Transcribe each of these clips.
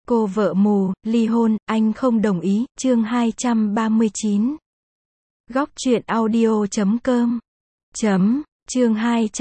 Cô vợ mù, ly hôn, anh không đồng ý, chương 239. Góc truyện audio.com. Chương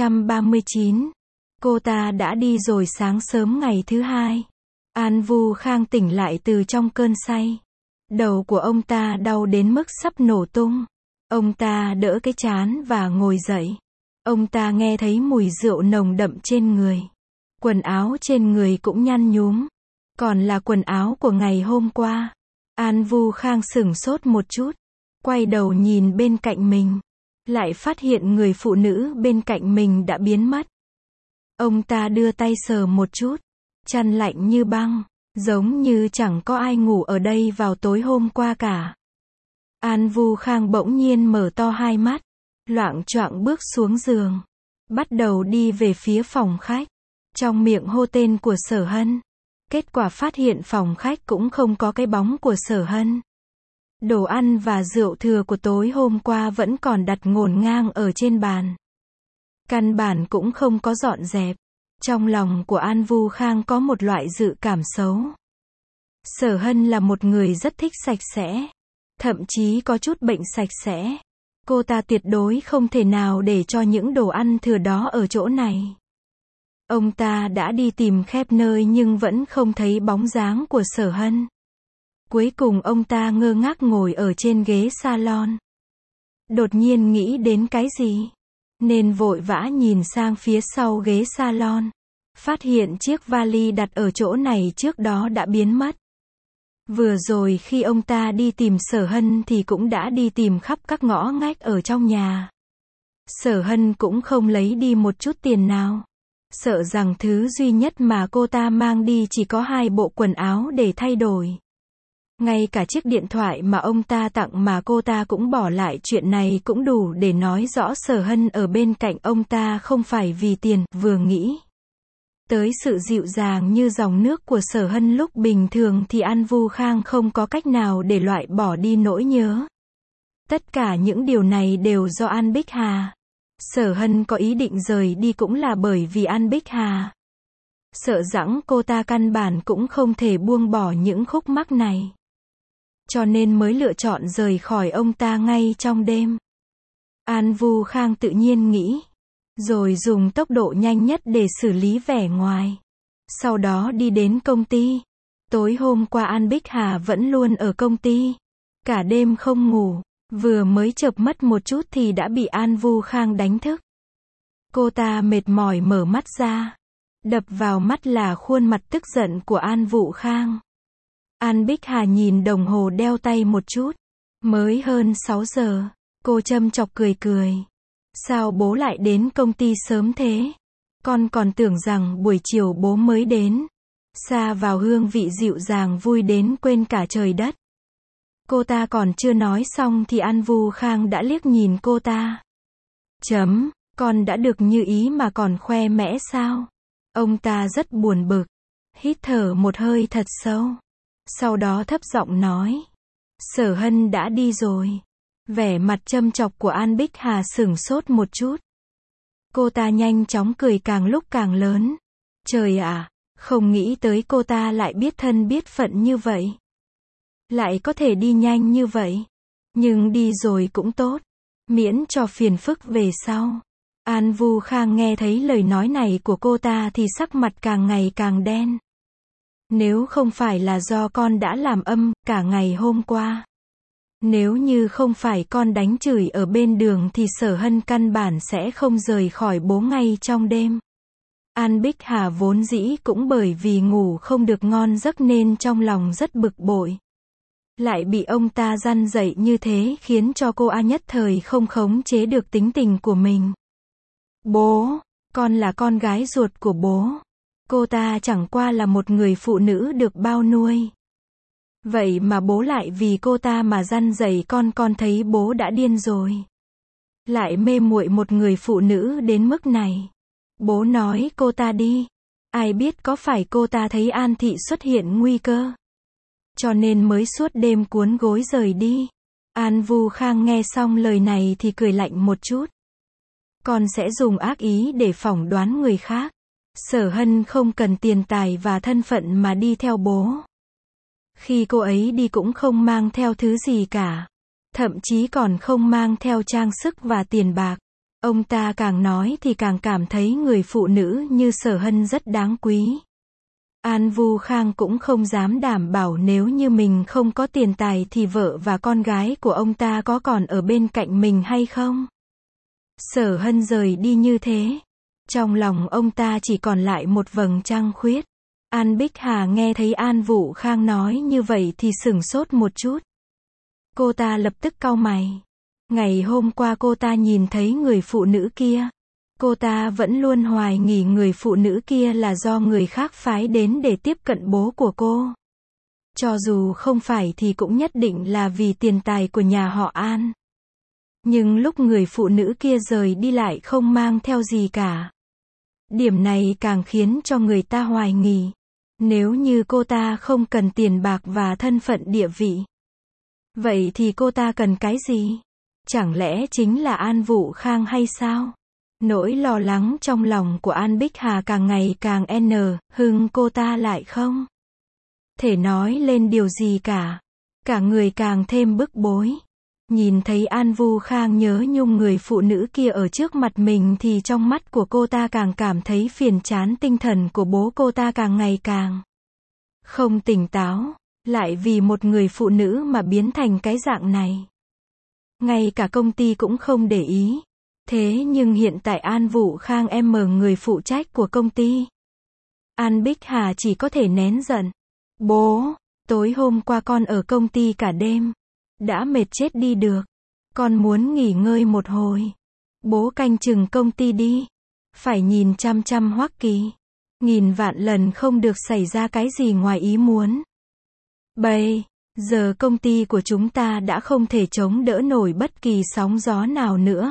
239. Cô ta đã đi rồi. Sáng sớm ngày thứ hai, An Vu Khang tỉnh lại từ trong cơn say. Đầu của ông ta đau đến mức sắp nổ tung. Ông ta đỡ cái trán và ngồi dậy. Ông ta nghe thấy mùi rượu nồng đậm trên người. Quần áo trên người cũng nhăn nhúm. Còn là quần áo của ngày hôm qua. An Vu Khang sửng sốt một chút. Quay đầu nhìn bên cạnh mình. Lại phát hiện người phụ nữ bên cạnh mình đã biến mất. Ông ta đưa tay sờ một chút. Chăn lạnh như băng. Giống như chẳng có ai ngủ ở đây vào tối hôm qua cả. An Vu Khang bỗng nhiên mở to hai mắt. Loạng choạng bước xuống giường. Bắt đầu đi về phía phòng khách. Trong miệng hô tên của Sở Hân. Kết quả phát hiện phòng khách cũng không có cái bóng của Sở Hân. Đồ ăn và rượu thừa của tối hôm qua vẫn còn đặt ngổn ngang ở trên bàn. Căn bản cũng không có dọn dẹp. Trong lòng của An Vu Khang có một loại dự cảm xấu. Sở Hân là một người rất thích sạch sẽ. Thậm chí có chút bệnh sạch sẽ. Cô ta tuyệt đối không thể nào để cho những đồ ăn thừa đó ở chỗ này. Ông ta đã đi tìm khắp nơi nhưng vẫn không thấy bóng dáng của Sở Hân. Cuối cùng ông ta ngơ ngác ngồi ở trên ghế salon. Đột nhiên nghĩ đến cái gì, nên vội vã nhìn sang phía sau ghế salon. Phát hiện chiếc vali đặt ở chỗ này trước đó đã biến mất. Vừa rồi khi ông ta đi tìm Sở Hân thì cũng đã đi tìm khắp các ngõ ngách ở trong nhà. Sở Hân cũng không lấy đi một chút tiền nào. Sợ rằng thứ duy nhất mà cô ta mang đi chỉ có 2 bộ quần áo để thay đổi. Ngay cả chiếc điện thoại mà ông ta tặng mà cô ta cũng bỏ lại. Chuyện này cũng đủ để nói rõ Sở Hân ở bên cạnh ông ta không phải vì tiền. Vừa nghĩ tới sự dịu dàng như dòng nước của Sở Hân lúc bình thường thì An Vu Khang không có cách nào để loại bỏ đi nỗi nhớ. Tất cả những điều này đều do An Bích Hà. Sở Hân có ý định rời đi cũng là bởi vì An Bích Hà. Sợ rằng cô ta căn bản cũng không thể buông bỏ những khúc mắc này. Cho nên mới lựa chọn rời khỏi ông ta ngay trong đêm. An Vu Khang tự nhiên nghĩ. Rồi dùng tốc độ nhanh nhất để xử lý vẻ ngoài. Sau đó đi đến công ty. Tối hôm qua An Bích Hà vẫn luôn ở công ty. Cả đêm không ngủ. Vừa mới chợp mắt một chút thì đã bị An Vu Khang đánh thức. Cô ta mệt mỏi mở mắt ra. Đập vào mắt là khuôn mặt tức giận của An Vu Khang. An Bích Hà nhìn đồng hồ đeo tay một chút. Mới hơn 6 giờ. Cô châm chọc cười cười. Sao bố lại đến công ty sớm thế? Con còn tưởng rằng buổi chiều bố mới đến. Xa vào hương vị dịu dàng vui đến quên cả trời đất. Cô ta còn chưa nói xong thì An Vu Khang đã liếc nhìn cô ta. Con đã được như ý mà còn khoe mẽ sao? Ông ta rất buồn bực. Hít thở một hơi thật sâu. Sau đó thấp giọng nói. Sở Hân đã đi rồi. Vẻ mặt châm chọc của An Bích Hà sửng sốt một chút. Cô ta nhanh chóng cười càng lúc càng lớn. Trời ạ, không nghĩ tới cô ta lại biết thân biết phận như vậy. Lại có thể đi nhanh như vậy. Nhưng đi rồi cũng tốt. Miễn cho phiền phức về sau. An Vu Khang nghe thấy lời nói này của cô ta thì sắc mặt càng ngày càng đen. Nếu không phải là do con đã làm âm cả ngày hôm qua. Nếu như không phải con đánh chửi ở bên đường thì Sở Hân căn bản sẽ không rời khỏi bố ngay trong đêm. An Bích Hà vốn dĩ cũng bởi vì ngủ không được ngon giấc nên trong lòng rất bực bội. Lại bị ông ta răn dạy như thế khiến cho cô nhất thời không khống chế được tính tình của mình. Bố, con là con gái ruột của bố. Cô ta chẳng qua là một người phụ nữ được bao nuôi. Vậy mà bố lại vì cô ta mà răn dạy con thấy bố đã điên rồi. Lại mê muội một người phụ nữ đến mức này. Bố nói cô ta đi. Ai biết có phải cô ta thấy An Thị xuất hiện nguy cơ. Cho nên mới suốt đêm cuốn gối rời đi. An Vu Khang nghe xong lời này thì cười lạnh một chút. Con sẽ dùng ác ý để phỏng đoán người khác. Sở Hân không cần tiền tài và thân phận mà đi theo bố. Khi cô ấy đi cũng không mang theo thứ gì cả. Thậm chí còn không mang theo trang sức và tiền bạc. Ông ta càng nói thì càng cảm thấy người phụ nữ như Sở Hân rất đáng quý. An Vu Khang cũng không dám đảm bảo nếu như mình không có tiền tài thì vợ và con gái của ông ta có còn ở bên cạnh mình hay không. Sở Hân rời đi như thế. Trong lòng ông ta chỉ còn lại một vầng trăng khuyết. An Bích Hà nghe thấy An Vũ Khang nói như vậy thì sửng sốt một chút. Cô ta lập tức cau mày. Ngày hôm qua cô ta nhìn thấy người phụ nữ kia. Cô ta vẫn luôn hoài nghi người phụ nữ kia là do người khác phái đến để tiếp cận bố của cô. Cho dù không phải thì cũng nhất định là vì tiền tài của nhà họ An. Nhưng lúc người phụ nữ kia rời đi lại không mang theo gì cả. Điểm này càng khiến cho người ta hoài nghi. Nếu như cô ta không cần tiền bạc và thân phận địa vị, vậy thì cô ta cần cái gì? Chẳng lẽ chính là An Vũ Khang hay sao? Nỗi lo lắng trong lòng của An Bích Hà càng ngày càng hưng cô ta lại không thể nói lên điều gì cả. Cả người càng thêm bức bối. Nhìn thấy An Vu Khang nhớ nhung người phụ nữ kia ở trước mặt mình thì trong mắt của cô ta càng cảm thấy phiền chán, tinh thần của bố cô ta càng ngày càng không tỉnh táo, lại vì một người phụ nữ mà biến thành cái dạng này. Ngay cả công ty cũng không để ý. Thế nhưng hiện tại An Vũ Khang người phụ trách của công ty. An Bích Hà chỉ có thể nén giận. Bố, tối hôm qua con ở công ty cả đêm. Đã mệt chết đi được. Con muốn nghỉ ngơi một hồi. Bố canh chừng công ty đi. Phải nhìn chăm chăm Hoắc Kỳ. Nghìn vạn lần không được xảy ra cái gì ngoài ý muốn. Bây giờ công ty của chúng ta đã không thể chống đỡ nổi bất kỳ sóng gió nào nữa.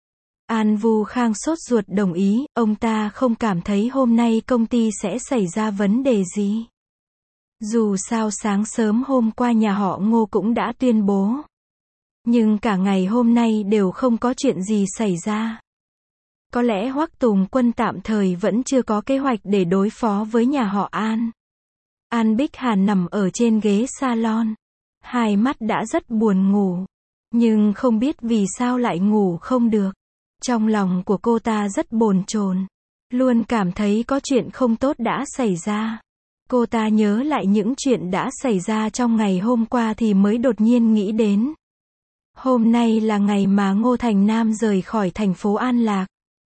An Vu Khang sốt ruột đồng ý, ông ta không cảm thấy hôm nay công ty sẽ xảy ra vấn đề gì. Dù sao sáng sớm hôm qua nhà họ Ngô cũng đã tuyên bố. Nhưng cả ngày hôm nay đều không có chuyện gì xảy ra. Có lẽ Hoắc Tùng Quân tạm thời vẫn chưa có kế hoạch để đối phó với nhà họ An. An Bích Hà nằm ở trên ghế salon. Hai mắt đã rất buồn ngủ. Nhưng không biết vì sao lại ngủ không được. Trong lòng của cô ta rất bồn chồn. Luôn cảm thấy có chuyện không tốt đã xảy ra. Cô ta nhớ lại những chuyện đã xảy ra trong ngày hôm qua thì mới đột nhiên nghĩ đến. Hôm nay là ngày mà Ngô Thành Nam rời khỏi thành phố An Lạc.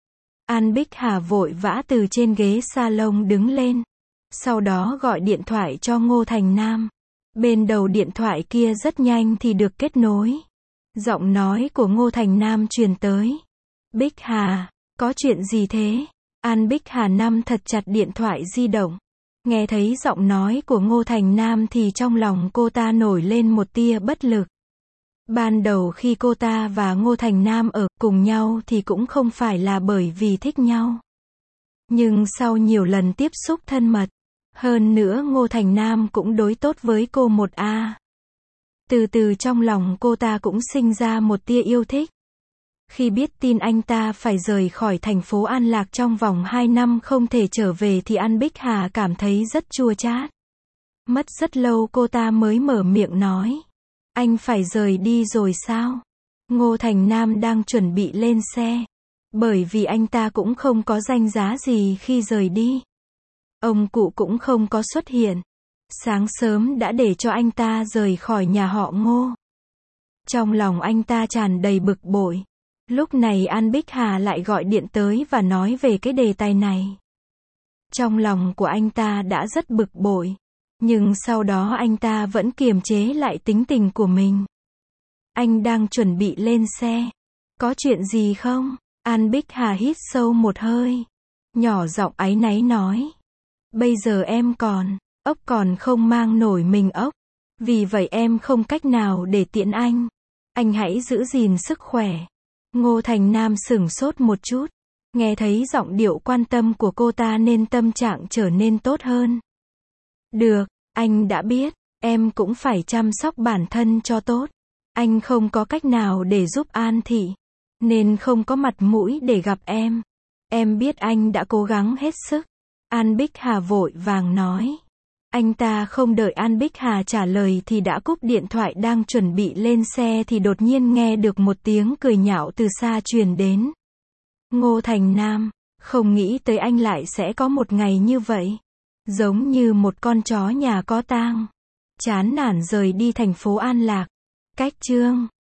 An Bích Hà vội vã từ trên ghế salon đứng lên. Sau đó gọi điện thoại cho Ngô Thành Nam. Bên đầu điện thoại kia rất nhanh thì được kết nối. Giọng nói của Ngô Thành Nam truyền tới. Bích Hà, có chuyện gì thế? An Bích Hà nắm thật chặt điện thoại di động. Nghe thấy giọng nói của Ngô Thành Nam thì trong lòng cô ta nổi lên một tia bất lực. Ban đầu khi cô ta và Ngô Thành Nam ở cùng nhau thì cũng không phải là bởi vì thích nhau. Nhưng sau nhiều lần tiếp xúc thân mật, hơn nữa Ngô Thành Nam cũng đối tốt với cô một a. Từ từ trong lòng cô ta cũng sinh ra một tia yêu thích. Khi biết tin anh ta phải rời khỏi thành phố An Lạc trong vòng 2 năm không thể trở về thì An Bích Hà cảm thấy rất chua chát. Mất rất lâu cô ta mới mở miệng nói. Anh phải rời đi rồi sao? Ngô Thành Nam đang chuẩn bị lên xe. Bởi vì anh ta cũng không có danh giá gì khi rời đi. Ông cụ cũng không có xuất hiện. Sáng sớm đã để cho anh ta rời khỏi nhà họ Ngô. Trong lòng anh ta tràn đầy bực bội. Lúc này An Bích Hà lại gọi điện tới và nói về cái đề tài này. Trong lòng của anh ta đã rất bực bội. Nhưng sau đó anh ta vẫn kiềm chế lại tính tình của mình. Anh đang chuẩn bị lên xe. Có chuyện gì không? An Bích Hà hít sâu một hơi. Nhỏ giọng áy náy nói. Bây giờ em ốc còn không mang nổi mình ốc. Vì vậy em không cách nào để tiễn anh. Anh hãy giữ gìn sức khỏe. Ngô Thành Nam sửng sốt một chút. Nghe thấy giọng điệu quan tâm của cô ta nên tâm trạng trở nên tốt hơn. Được, anh đã biết. Em cũng phải chăm sóc bản thân cho tốt. Anh không có cách nào để giúp An Thị. Nên không có mặt mũi để gặp em. Em biết anh đã cố gắng hết sức. An Bích Hà vội vàng nói. Anh ta không đợi An Bích Hà trả lời thì đã cúp điện thoại, đang chuẩn bị lên xe thì đột nhiên nghe được một tiếng cười nhạo từ xa truyền đến. Ngô Thành Nam, không nghĩ tới anh lại sẽ có một ngày như vậy. Giống như một con chó nhà có tang. Chán nản rời đi thành phố An Lạc. Cách chương